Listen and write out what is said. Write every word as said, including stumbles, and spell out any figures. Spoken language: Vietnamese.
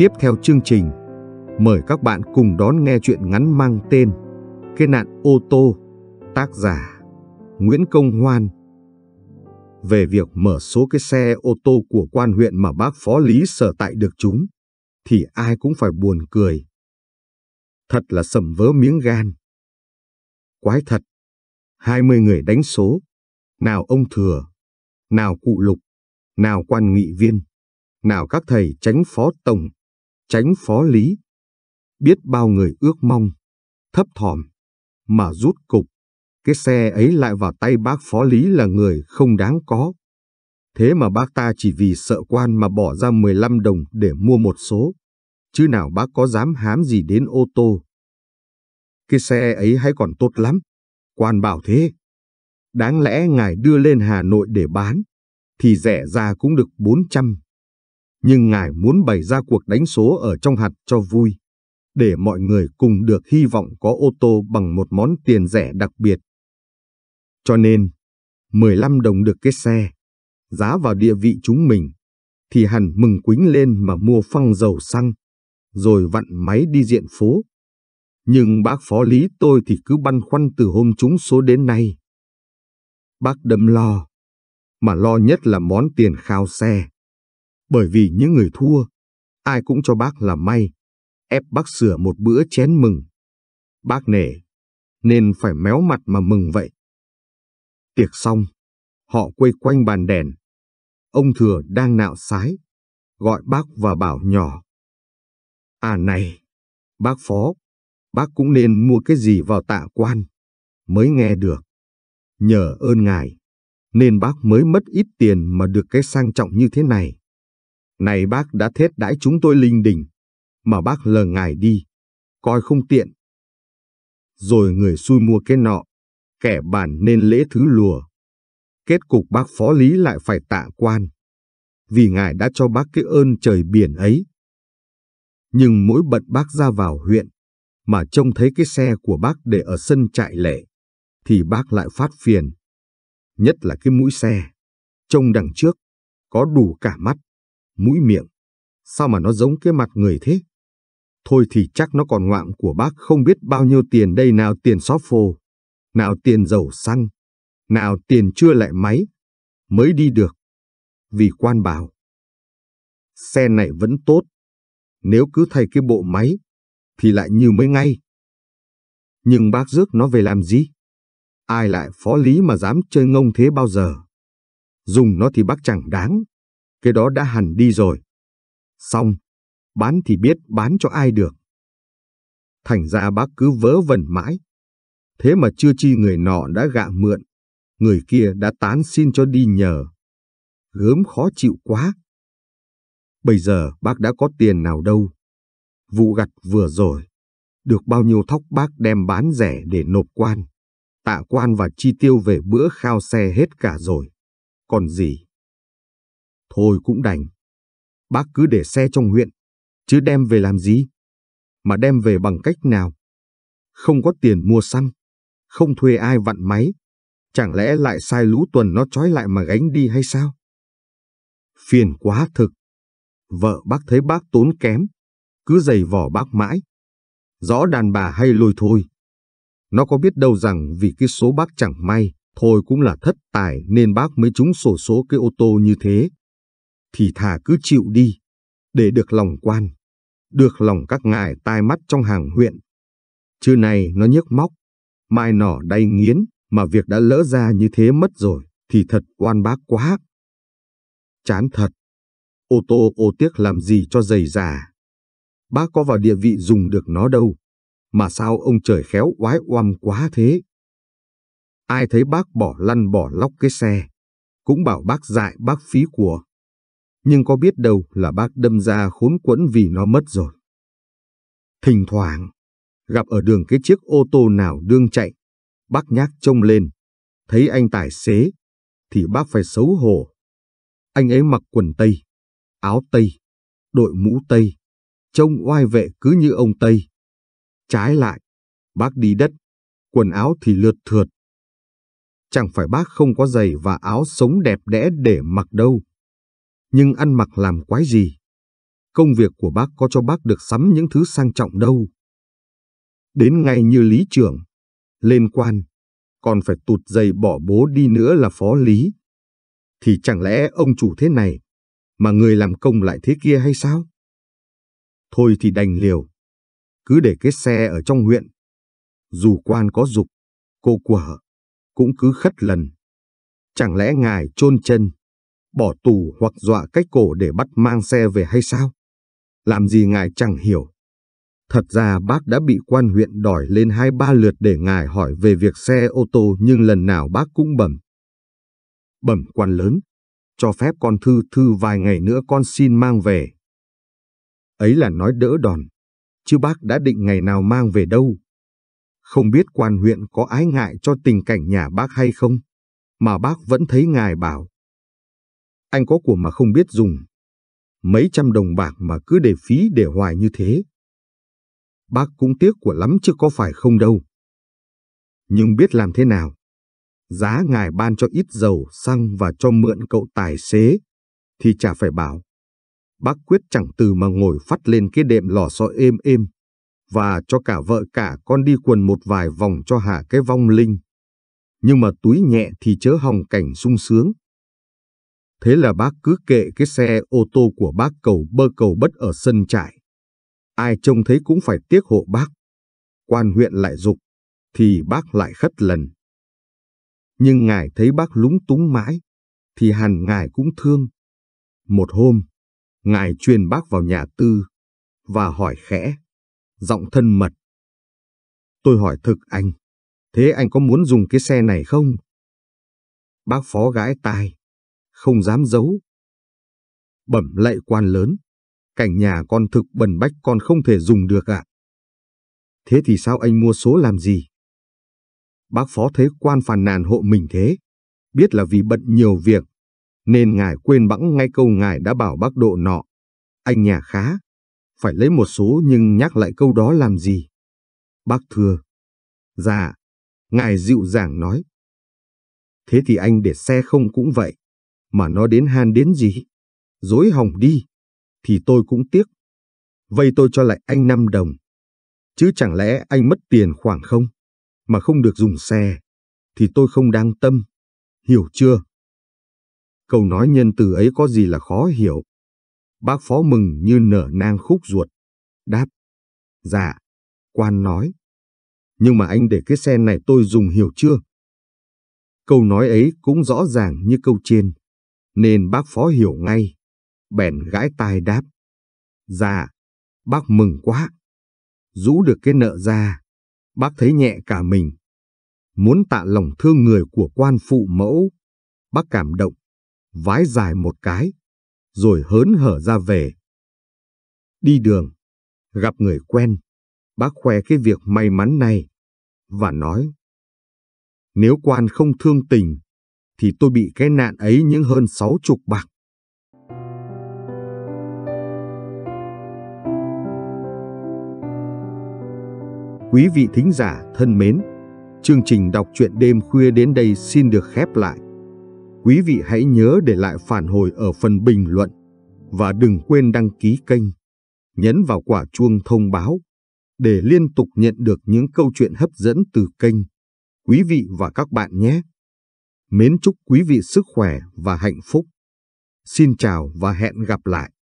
Tiếp theo chương trình, mời các bạn cùng đón nghe truyện ngắn mang tên Cái nạn ô tô, tác giả Nguyễn Công Hoan. Về việc mở số cái xe ô tô của quan huyện mà bác Phó Lý sở tại được chúng, thì ai cũng phải buồn cười. Thật là sầm vỡ miếng gan. Quái thật, hai mươi người đánh số, nào ông Thừa, nào cụ Lục, nào quan nghị viên, nào các thầy chánh phó tổng, chánh phó lý. Biết bao người ước mong, thấp thỏm, mà rút cục, cái xe ấy lại vào tay bác Phó Lý là người không đáng có. Thế mà bác ta chỉ vì sợ quan mà bỏ ra mười lăm đồng để mua một số, chứ nào bác có dám hám gì đến ô tô. Cái xe ấy hay còn tốt lắm, quan bảo thế. Đáng lẽ ngài đưa lên Hà Nội để bán, thì rẻ ra cũng được bốn trăm. Nhưng ngài muốn bày ra cuộc đánh số ở trong hạt cho vui, để mọi người cùng được hy vọng có ô tô bằng một món tiền rẻ đặc biệt. Cho nên, mười lăm đồng được cái xe, giá vào địa vị chúng mình, thì hẳn mừng quính lên mà mua xăng dầu xăng, rồi vặn máy đi diện phố. Nhưng bác Phó Lý tôi thì cứ băn khoăn từ hôm trúng số đến nay. Bác đâm lo, mà lo nhất là món tiền khao xe. Bởi vì những người thua, ai cũng cho bác là may, ép bác sửa một bữa chén mừng. Bác nể, nên phải méo mặt mà mừng vậy. Tiệc xong, họ quây quanh bàn đèn. Ông Thừa đang nạo sái, gọi bác và bảo nhỏ: À này, bác Phó, bác cũng nên mua cái gì vào tạ quan, mới nghe được. Nhờ ơn ngài, nên bác mới mất ít tiền mà được cái sang trọng như thế này. Này bác đã thết đãi chúng tôi linh đình, mà bác lờ ngài đi, coi không tiện. Rồi người xui mua cái nọ, kẻ bàn nên lễ thứ lùa. Kết cục bác Phó Lý lại phải tạ quan, vì ngài đã cho bác cái ơn trời biển ấy. Nhưng mỗi bận bác ra vào huyện, mà trông thấy cái xe của bác để ở sân trại lệ, thì bác lại phát phiền. Nhất là cái mũi xe, trông đằng trước, có đủ cả mắt, mũi miệng. Sao mà nó giống cái mặt người thế? Thôi thì chắc nó còn ngoạm của bác không biết bao nhiêu tiền đây, nào tiền xóp phô, nào tiền dầu xăng, nào tiền chưa lại máy, mới đi được. Vì quan bảo, xe này vẫn tốt, nếu cứ thay cái bộ máy, thì lại như mới ngay. Nhưng bác rước nó về làm gì? Ai lại Phó Lý mà dám chơi ngông thế bao giờ? Dùng nó thì bác chẳng đáng, cái đó đã hẳn đi rồi. Xong, bán thì biết bán cho ai được. Thành ra bác cứ vớ vẩn mãi. Thế mà chưa chi người nọ đã gạ mượn, người kia đã tán xin cho đi nhờ. Gớm khó chịu quá. Bây giờ bác đã có tiền nào đâu. Vụ gặt vừa rồi, được bao nhiêu thóc bác đem bán rẻ để nộp quan, tạ quan và chi tiêu về bữa khao xe hết cả rồi. Còn gì? Thôi cũng đành. Bác cứ để xe trong huyện, chứ đem về làm gì? Mà đem về bằng cách nào? Không có tiền mua xăng, không thuê ai vặn máy, chẳng lẽ lại sai lũ tuần nó trói lại mà gánh đi hay sao? Phiền quá thực. Vợ bác thấy bác tốn kém, cứ giày vò bác mãi. Rõ đàn bà hay lôi thôi. Nó có biết đâu rằng vì cái số bác chẳng may, thôi cũng là thất tài nên bác mới trúng xổ số cái ô tô như thế. Thì thà cứ chịu đi, để được lòng quan, được lòng các ngài tai mắt trong hàng huyện. Chứ này nó nhức móc, mai nọ đay nghiến, mà việc đã lỡ ra như thế mất rồi, thì thật oan bác quá. Chán thật, ô tô ô tiếc làm gì cho dày già. Bác có vào địa vị dùng được nó đâu, mà sao ông trời khéo oái oăm quá thế. Ai thấy bác bỏ lăn bỏ lóc cái xe, cũng bảo bác dại bác phí của. Nhưng có biết đâu là bác đâm ra khốn quẫn vì nó mất rồi. Thỉnh thoảng, gặp ở đường cái chiếc ô tô nào đương chạy, bác nhác trông lên, thấy anh tài xế, thì bác phải xấu hổ. Anh ấy mặc quần tây, áo tây, đội mũ tây, trông oai vệ cứ như ông Tây. Trái lại, bác đi đất, quần áo thì lượt thượt. Chẳng phải bác không có giày và áo sống đẹp đẽ để mặc đâu. Nhưng ăn mặc làm quái gì? công việc của bác có cho bác được sắm những thứ sang trọng đâu. Đến ngay như lý trưởng, lên quan, còn phải tụt giày bỏ bố đi nữa là phó lý. Thì chẳng lẽ ông chủ thế này, mà người làm công lại thế kia hay sao? Thôi thì đành liều, cứ để cái xe ở trong huyện. Dù quan có giục, cô quở, cũng cứ khất lần. Chẳng lẽ ngài chôn chân, bỏ tù hoặc dọa cách cổ để bắt mang xe về hay sao? Làm gì ngài chẳng hiểu. Thật ra bác đã bị quan huyện đòi lên hai ba lượt để ngài hỏi về việc xe ô tô, nhưng lần nào bác cũng bẩm. Bẩm quan lớn, cho phép con thư thư vài ngày nữa con xin mang về. Ấy là nói đỡ đòn, chứ bác đã định ngày nào mang về đâu. Không biết quan huyện có ái ngại cho tình cảnh nhà bác hay không, mà bác vẫn thấy ngài bảo. Anh có của mà không biết dùng, mấy trăm đồng bạc mà cứ để phí để hoài như thế. Bác cũng tiếc của lắm chứ có phải không đâu. Nhưng biết làm thế nào? Giá ngài ban cho ít dầu, xăng và cho mượn cậu tài xế, thì chả phải bảo. Bác quyết chẳng từ mà ngồi phắt lên cái đệm lò xo êm êm, và cho cả vợ cả con đi quần một vài vòng cho hạ cái vong linh. Nhưng mà túi nhẹ thì chớ hòng cảnh sung sướng. Thế là bác cứ kệ cái xe ô tô của bác cầu bơ cầu bất ở sân trại. Ai trông thấy cũng phải tiếc hộ bác. Quan huyện lại giục, thì bác lại khất lần. Nhưng ngài thấy bác lúng túng mãi, thì hẳn ngài cũng thương. Một hôm, ngài truyền bác vào nhà tư, và hỏi khẽ, giọng thân mật. Tôi hỏi thực anh, thế anh có muốn dùng cái xe này không? Bác phó gãi tai, không dám giấu. Bẩm lạy quan lớn, cảnh nhà con thực bần bách, con không thể dùng được ạ. Thế thì sao anh mua số làm gì? Bác phó thấy quan phàn nàn hộ mình thế, biết là vì bận nhiều việc, nên ngài quên bẵng ngay câu ngài đã bảo bác độ nọ. Anh nhà khá, phải lấy một số, nhưng nhắc lại câu đó làm gì? Bác thưa. Dạ, ngài dịu dàng nói. Thế thì anh để xe không cũng vậy, mà nó đến han đến gì? Dối hỏng đi, thì tôi cũng tiếc. Vây tôi cho lại anh năm đồng. Chứ chẳng lẽ anh mất tiền khoảng không, mà không được dùng xe, thì tôi không đang tâm. Hiểu chưa? Câu nói nhân từ ấy có gì là khó hiểu. Bác phó mừng như nở nang khúc ruột. Đáp. Dạ, quan nói. Nhưng mà anh để cái xe này tôi dùng, hiểu chưa? Câu nói ấy cũng rõ ràng như câu trên, nên bác phó hiểu ngay. Bèn gãi tai đáp. Dạ, bác mừng quá. Rũ được cái nợ ra, bác thấy nhẹ cả mình. Muốn tạ lòng thương người của quan phụ mẫu, bác cảm động, vái dài một cái, rồi hớn hở ra về. Đi đường, gặp người quen, bác khoe cái việc may mắn này, và nói. Nếu quan không thương tình, thì tôi bị cái nạn ấy những hơn sáu chục bạc. Quý vị thính giả thân mến, chương trình đọc truyện đêm khuya đến đây xin được khép lại. Quý vị hãy nhớ để lại phản hồi ở phần bình luận, và đừng quên đăng ký kênh, nhấn vào quả chuông thông báo, để liên tục nhận được những câu chuyện hấp dẫn từ kênh. Quý vị và các bạn nhé! Mến chúc quý vị sức khỏe và hạnh phúc. Xin chào và hẹn gặp lại!